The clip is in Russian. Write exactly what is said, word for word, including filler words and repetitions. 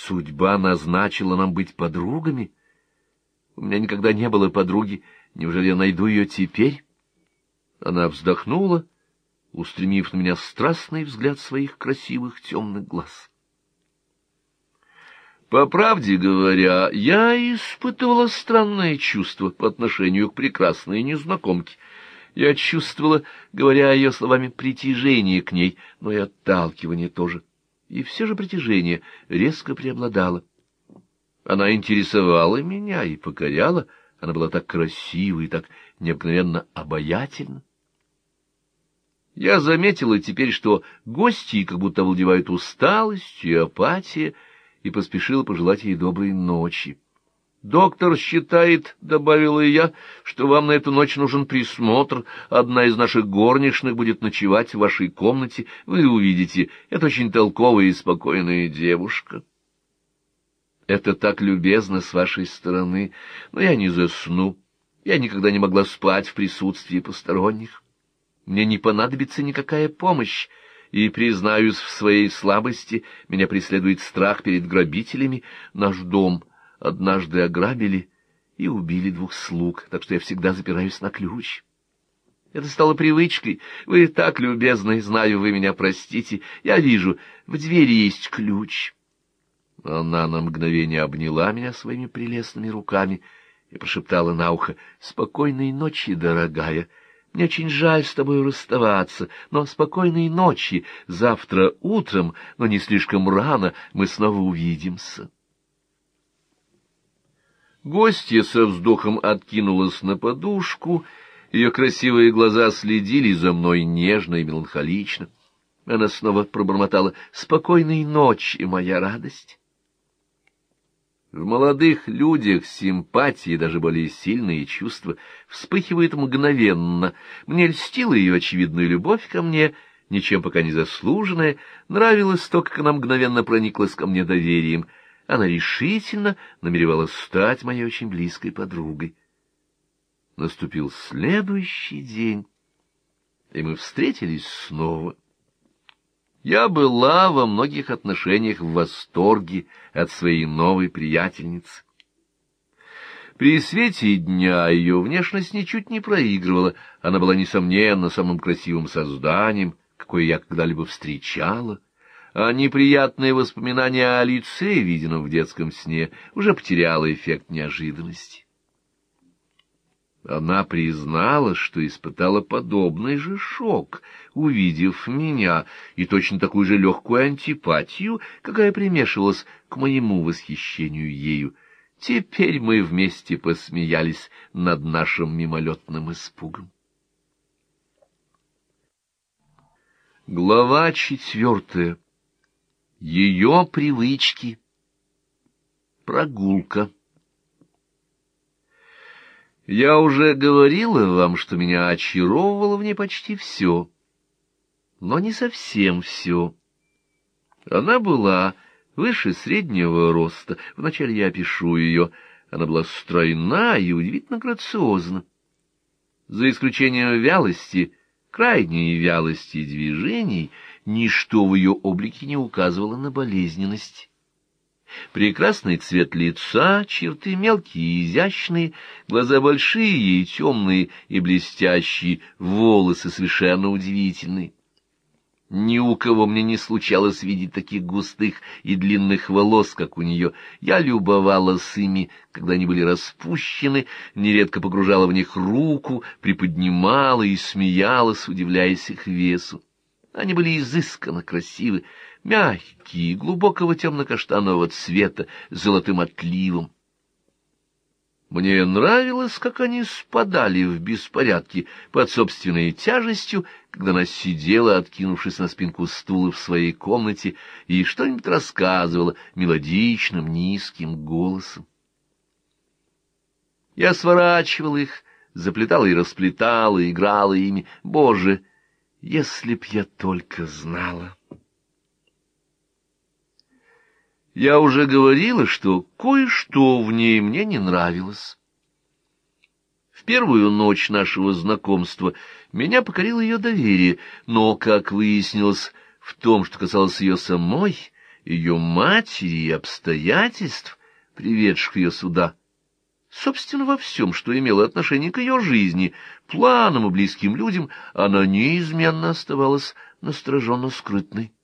Судьба назначила нам быть подругами. У меня никогда не было подруги. Неужели я найду ее теперь? Она вздохнула, устремив на меня страстный взгляд своих красивых темных глаз. По правде говоря, я испытывала странное чувство по отношению к прекрасной незнакомке. Я чувствовала, говоря ее словами, притяжение к ней, но и отталкивание тоже. И все же притяжение резко преобладало. Она интересовала меня и покоряла, она была так красива и так необыкновенно обаятельна. Я заметила теперь, что гости как будто овладевают усталость и апатия, и поспешила пожелать ей доброй ночи. «Доктор считает, — добавила я, — что вам на эту ночь нужен присмотр. Одна из наших горничных будет ночевать в вашей комнате. Вы увидите, это очень толковая и спокойная девушка». «Это так любезно с вашей стороны, но я не засну. Я никогда не могла спать в присутствии посторонних. Мне не понадобится никакая помощь, и, признаюсь в своей слабости, меня преследует страх перед грабителями. Наш дом однажды ограбили и убили двух слуг, так что я всегда запираюсь на ключ. Это стало привычкой. Вы так любезны, знаю, вы меня простите. Я вижу, в двери есть ключ». Она на мгновение обняла меня своими прелестными руками и прошептала на ухо: «Спокойной ночи, дорогая. Мне очень жаль с тобой расставаться, но спокойной ночи. Завтра утром, но не слишком рано, мы снова увидимся». Гостья со вздохом откинулась на подушку, ее красивые глаза следили за мной нежно и меланхолично. Она снова пробормотала: «Спокойной ночи, моя радость». В молодых людях симпатии, даже более сильные чувства, вспыхивают мгновенно. Мне льстила ее очевидная любовь ко мне, ничем пока не заслуженная, нравилось то, как она мгновенно прониклась ко мне доверием. Она решительно намеревалась стать моей очень близкой подругой. Наступил следующий день, и мы встретились снова. Я была во многих отношениях в восторге от своей новой приятельницы. При свете дня ее внешность ничуть не проигрывала, она была, несомненно, самым красивым созданием, какое я когда-либо встречала, а неприятные воспоминания о лице, виденном в детском сне, уже потеряло эффект неожиданности. Она призналась, что испытала подобный же шок, увидев меня, и точно такую же легкую антипатию, какая примешивалась к моему восхищению ею. Теперь мы вместе посмеялись над нашим мимолетным испугом. Глава четвертая. Ее привычки. Прогулка. Я уже говорила вам, что меня очаровывало в ней почти все, но не совсем все. Она была выше среднего роста, вначале я опишу ее, она была стройна и удивительно грациозна. За исключением вялости, крайней вялости движений, ничто в ее облике не указывало на болезненность. Прекрасный цвет лица, черты мелкие и изящные, глаза большие и темные и блестящие, волосы совершенно удивительные. Ни у кого мне не случалось видеть таких густых и длинных волос, как у нее. Я любовалась ими, когда они были распущены, нередко погружала в них руку, приподнимала и смеялась, удивляясь их весу. Они были изысканно красивы, мягкие, глубокого темно-каштанового цвета, с золотым отливом. Мне нравилось, как они спадали в беспорядке под собственной тяжестью, когда она сидела, откинувшись на спинку стула в своей комнате, и что-нибудь рассказывала мелодичным, низким голосом. Я сворачивала их, заплетала и расплетала, играла ими. Боже, если б я только знала! Я уже говорила, что кое-что в ней мне не нравилось. В первую ночь нашего знакомства меня покорило ее доверие, но, как выяснилось, в том, что касалось ее самой, ее матери и обстоятельств, приведших ее сюда. Собственно, во всем, что имело отношение к ее жизни, планам и близким людям, она неизменно оставалась настороженно скрытной.